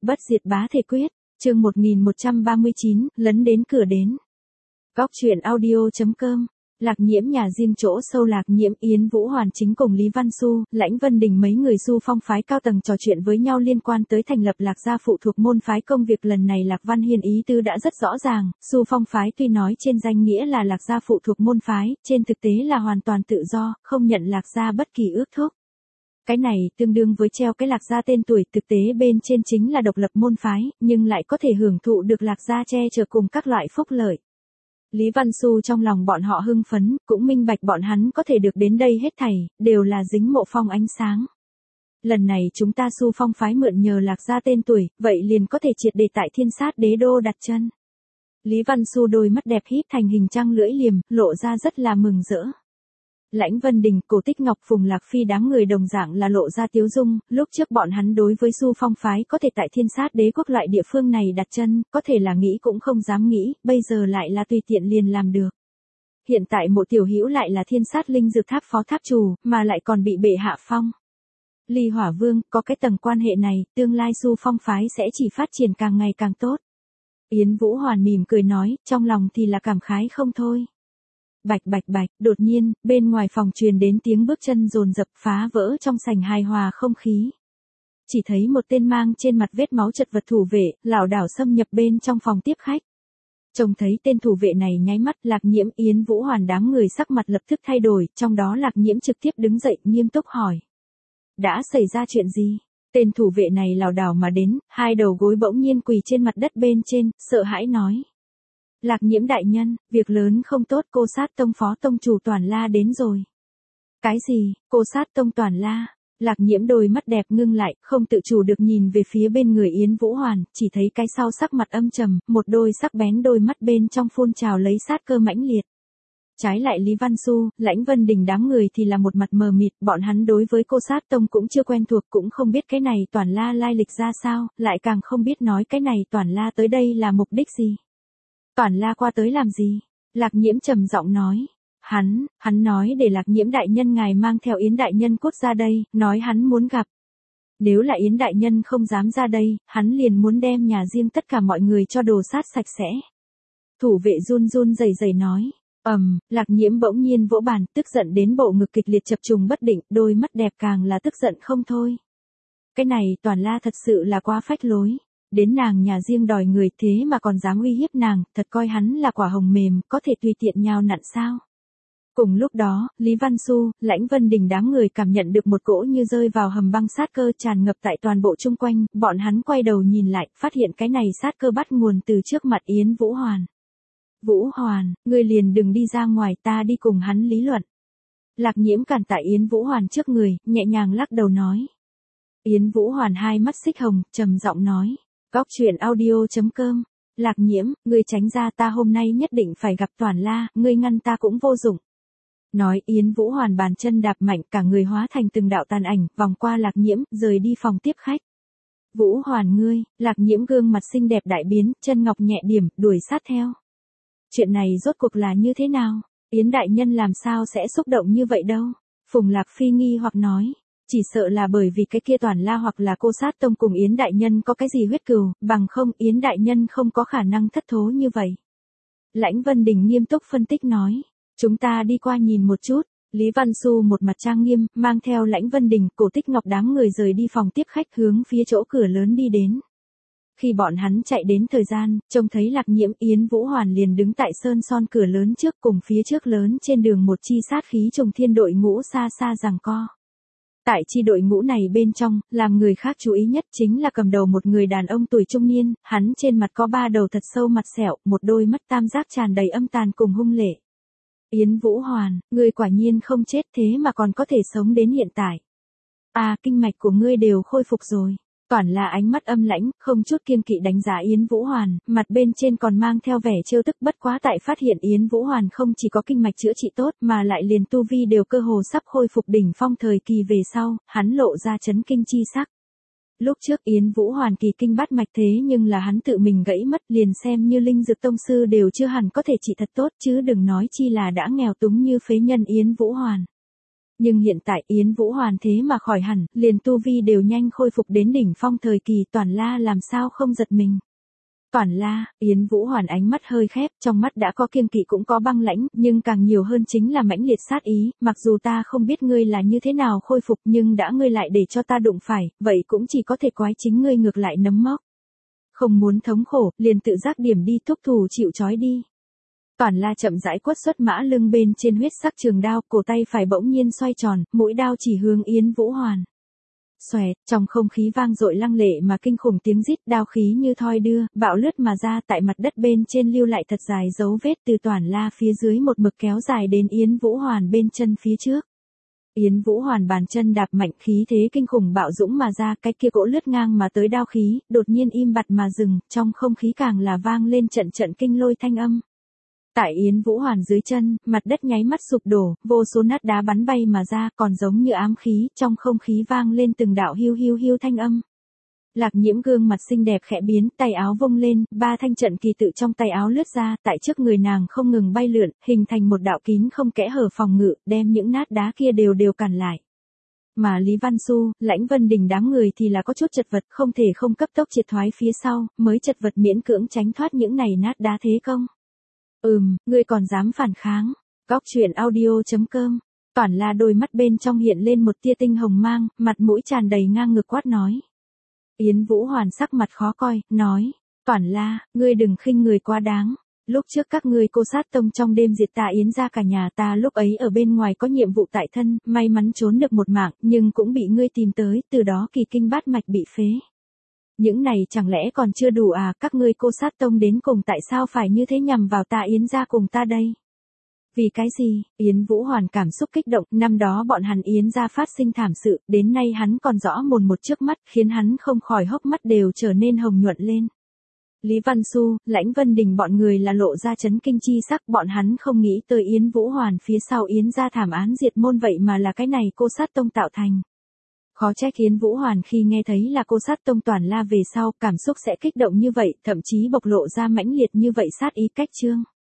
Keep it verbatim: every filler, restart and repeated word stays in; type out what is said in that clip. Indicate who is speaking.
Speaker 1: Bất diệt bá thể quyết, chương một nghìn một trăm ba mươi chín, lấn đến cửa đến. Góc truyện audio.com, Lạc Nhiễm nhà riêng chỗ sâu. Lạc Nhiễm, Yến Vũ Hoàn chính cùng Lý Văn Xu, Lãnh Vân Đình mấy người Xu Phong phái cao tầng trò chuyện với nhau liên quan tới thành lập Lạc gia phụ thuộc môn phái. Công việc lần này Lạc Văn Hiên ý tứ đã rất rõ ràng, Xu Phong phái tuy nói trên danh nghĩa là Lạc gia phụ thuộc môn phái, trên thực tế là hoàn toàn tự do, không nhận Lạc gia bất kỳ ước thúc. Cái này tương đương với treo cái Lạc gia tên tuổi, thực tế bên trên chính là độc lập môn phái, nhưng lại có thể hưởng thụ được Lạc gia che chở cùng các loại phúc lợi. Lý Văn Xu trong lòng bọn họ hưng phấn, cũng minh bạch bọn hắn có thể được đến đây hết thảy, đều là dính Mộ Phong ánh sáng. Lần này chúng ta Xu Phong phái mượn nhờ Lạc gia tên tuổi, vậy liền có thể triệt để tại Thiên Sát Đế đô đặt chân. Lý Văn Xu đôi mắt đẹp híp thành hình trăng lưỡi liềm, lộ ra rất là mừng rỡ. Lãnh Vân Đình, Cổ Tích Ngọc, Phùng Lạc Phi đám người đồng dạng là lộ ra tiếu dung, lúc trước bọn hắn đối với Xu Phong phái có thể tại Thiên Sát Đế quốc loại địa phương này đặt chân, có thể là nghĩ cũng không dám nghĩ, bây giờ lại là tùy tiện liền làm được. Hiện tại Mộ Tiểu Hữu lại là Thiên Sát Linh Dược Tháp phó tháp chủ, mà lại còn bị bệ hạ phong Ly Hỏa Vương, có cái tầng quan hệ này, tương lai Xu Phong phái sẽ chỉ phát triển càng ngày càng tốt. Yến Vũ Hoàn mỉm cười nói, trong lòng thì là cảm khái không thôi. Bạch bạch bạch, đột nhiên, bên ngoài phòng truyền đến tiếng bước chân dồn dập, phá vỡ trong sảnh hài hòa không khí. Chỉ thấy một tên mang trên mặt vết máu chật vật thủ vệ, lảo đảo xâm nhập bên trong phòng tiếp khách. Trông thấy tên thủ vệ này nháy mắt, Lạc Nhiễm, Yến Vũ Hoàn đám người sắc mặt lập tức thay đổi, trong đó Lạc Nhiễm trực tiếp đứng dậy, nghiêm túc hỏi. Đã xảy ra chuyện gì? Tên thủ vệ này lảo đảo mà đến, hai đầu gối bỗng nhiên quỳ trên mặt đất bên trên, sợ hãi nói. Lạc Nhiễm đại nhân, việc lớn không tốt, Cô Sát Tông phó tông chủ Toàn La đến rồi. Cái gì, Cô Sát Tông Toàn La? Lạc Nhiễm đôi mắt đẹp ngưng lại, không tự chủ được nhìn về phía bên người Yến Vũ Hoàn, chỉ thấy cái sau sắc mặt âm trầm, một đôi sắc bén đôi mắt bên trong phun trào lấy sát cơ mãnh liệt. Trái lại Lý Văn Xu, Lãnh Vân Đình đám người thì là một mặt mờ mịt, bọn hắn đối với Cô Sát Tông cũng chưa quen thuộc, cũng không biết cái này Toàn La lai lịch ra sao, lại càng không biết nói cái này Toàn La tới đây là mục đích gì. Toàn La qua tới làm gì? Lạc Nhiễm trầm giọng nói. Hắn, hắn nói để Lạc Nhiễm đại nhân ngài mang theo Yến đại nhân cốt ra đây, nói hắn muốn gặp. Nếu là Yến đại nhân không dám ra đây, hắn liền muốn đem nhà riêng tất cả mọi người cho đồ sát sạch sẽ. Thủ vệ run run rẩy rẩy nói. Ầm, um, Lạc Nhiễm bỗng nhiên vỗ bàn, tức giận đến bộ ngực kịch liệt chập trùng bất định, đôi mắt đẹp càng là tức giận không thôi. Cái này Toàn La thật sự là quá phách lối. Đến nàng nhà riêng đòi người thế mà còn dám uy hiếp nàng, thật coi hắn là quả hồng mềm, có thể tùy tiện nhào nặn sao. Cùng lúc đó, Lý Văn Xu, Lãnh Vân Đình đám người cảm nhận được một cỗ như rơi vào hầm băng sát cơ tràn ngập tại toàn bộ chung quanh, bọn hắn quay đầu nhìn lại, phát hiện cái này sát cơ bắt nguồn từ trước mặt Yến Vũ Hoàn. Vũ Hoàn, ngươi liền đừng đi ra ngoài, ta đi cùng hắn lý luận. Lạc Nhiễm cản tại Yến Vũ Hoàn trước người, nhẹ nhàng lắc đầu nói. Yến Vũ Hoàn hai mắt xích hồng, trầm giọng nói. Góc truyện audio.com, Lạc Nhiễm, ngươi tránh ra, ta hôm nay nhất định phải gặp Toàn La, ngươi ngăn ta cũng vô dụng. Nói Yến Vũ Hoàn bàn chân đạp mạnh, cả người hóa thành từng đạo tàn ảnh, vòng qua Lạc Nhiễm, rời đi phòng tiếp khách. Vũ Hoàn ngươi, Lạc Nhiễm gương mặt xinh đẹp đại biến, chân ngọc nhẹ điểm, đuổi sát theo. Chuyện này rốt cuộc là như thế nào? Yến đại nhân làm sao sẽ xúc động như vậy đâu? Phùng Lạc Phi nghi hoặc nói. Chỉ sợ là bởi vì cái kia Toàn La hoặc là Cô Sát Tông cùng Yến đại nhân có cái gì huyết cừu, bằng không Yến đại nhân không có khả năng thất thố như vậy. Lãnh Vân Đình nghiêm túc phân tích nói, chúng ta đi qua nhìn một chút. Lý Văn Xu một mặt trang nghiêm, mang theo Lãnh Vân Đình, Cổ Tích Ngọc đám người rời đi phòng tiếp khách hướng phía chỗ cửa lớn đi đến. Khi bọn hắn chạy đến thời gian, trông thấy Lạc Nhiễm, Yến Vũ Hoàn liền đứng tại sơn son cửa lớn trước, cùng phía trước lớn trên đường một chi sát khí trùng thiên đội ngũ xa xa giằng co. Tại chi đội ngũ này bên trong, làm người khác chú ý nhất chính là cầm đầu một người đàn ông tuổi trung niên, hắn trên mặt có ba đầu thật sâu mặt sẹo, một đôi mắt tam giác tràn đầy âm tàn cùng hung lệ. Yến Vũ Hoàn, ngươi quả nhiên không chết thế mà còn có thể sống đến hiện tại. À, kinh mạch của ngươi đều khôi phục rồi. Toàn là ánh mắt âm lãnh, không chút kiêng kỵ đánh giá Yến Vũ Hoàn, mặt bên trên còn mang theo vẻ trêu tức, bất quá tại phát hiện Yến Vũ Hoàn không chỉ có kinh mạch chữa trị tốt mà lại liền tu vi đều cơ hồ sắp khôi phục đỉnh phong thời kỳ về sau, hắn lộ ra chấn kinh chi sắc. Lúc trước Yến Vũ Hoàn kỳ kinh bát mạch thế nhưng là hắn tự mình gãy mất, liền xem như linh dược tông sư đều chưa hẳn có thể trị thật tốt, chứ đừng nói chi là đã nghèo túng như phế nhân Yến Vũ Hoàn. Nhưng hiện tại Yến Vũ Hoàn thế mà khỏi hẳn, liền tu vi đều nhanh khôi phục đến đỉnh phong thời kỳ, Toản La làm sao không giật mình. Toản La, Yến Vũ Hoàn ánh mắt hơi khép, trong mắt đã có kiêng kỵ cũng có băng lãnh, nhưng càng nhiều hơn chính là mãnh liệt sát ý, mặc dù ta không biết ngươi là như thế nào khôi phục nhưng đã ngươi lại để cho ta đụng phải, vậy cũng chỉ có thể quái chính ngươi ngược lại nấm móc. Không muốn thống khổ, liền tự giác điểm đi, thúc thủ chịu trói đi. Toản La chậm rãi quất xuất mã lưng bên trên huyết sắc trường đao, cổ tay phải bỗng nhiên xoay tròn, mũi đao chỉ hướng Yến Vũ Hoàn. Xoẹt, trong không khí vang dội lăng lệ mà kinh khủng tiếng rít, đao khí như thoi đưa, bạo lướt mà ra, tại mặt đất bên trên lưu lại thật dài dấu vết, từ Toản La phía dưới một mực kéo dài đến Yến Vũ Hoàn bên chân phía trước. Yến Vũ Hoàn bàn chân đạp mạnh, khí thế kinh khủng bạo dũng mà ra, cái kia cỗ lướt ngang mà tới đao khí, đột nhiên im bặt mà dừng, trong không khí càng là vang lên trận trận kinh lôi thanh âm. Tại Yến Vũ Hoàn dưới chân, mặt đất nháy mắt sụp đổ, vô số nát đá bắn bay mà ra, còn giống như ám khí, trong không khí vang lên từng đạo hiu hiu hiu thanh âm. Lạc Nhiễm gương mặt xinh đẹp khẽ biến, tay áo vung lên, ba thanh trận kỳ tự trong tay áo lướt ra, tại trước người nàng không ngừng bay lượn, hình thành một đạo kín không kẽ hở phòng ngự, đem những nát đá kia đều đều cản lại. Mà Lý Văn Xu, Lãnh Vân Đình đám người thì là có chút chật vật, không thể không cấp tốc triệt thoái phía sau, mới chật vật miễn cưỡng tránh thoát những này nát đá thế công. Ừm, ngươi còn dám phản kháng. Góc truyện audio chấm com. Toản La đôi mắt bên trong hiện lên một tia tinh hồng mang, mặt mũi tràn đầy ngang ngược quát nói. Yến Vũ Hoàn sắc mặt khó coi, nói. Toản La, ngươi đừng khinh người quá đáng. Lúc trước các ngươi Cô Sát Tông trong đêm diệt ta Yến ra cả nhà ta, lúc ấy ở bên ngoài có nhiệm vụ tại thân, may mắn trốn được một mạng, nhưng cũng bị ngươi tìm tới, từ đó kỳ kinh bát mạch bị phế. Những này chẳng lẽ còn chưa đủ à, các ngươi Cô Sát Tông đến cùng tại sao phải như thế nhằm vào ta Yến ra cùng ta đây? Vì cái gì? Yến Vũ Hoàn cảm xúc kích động, năm đó bọn hắn Yến ra phát sinh thảm sự, đến nay hắn còn rõ mồn một trước mắt, khiến hắn không khỏi hốc mắt đều trở nên hồng nhuận lên. Lý Văn Xu, Lãnh Vân Đình bọn người là lộ ra chấn kinh chi sắc, bọn hắn không nghĩ tới Yến Vũ Hoàn phía sau Yến ra thảm án diệt môn vậy mà là cái này Cô Sát Tông tạo thành. Khó trách Yến Vũ Hoàn khi nghe thấy là Cô Sát Tông Toản La về sau, cảm xúc sẽ kích động như vậy, thậm chí bộc lộ ra mãnh liệt như vậy sát ý cách chương.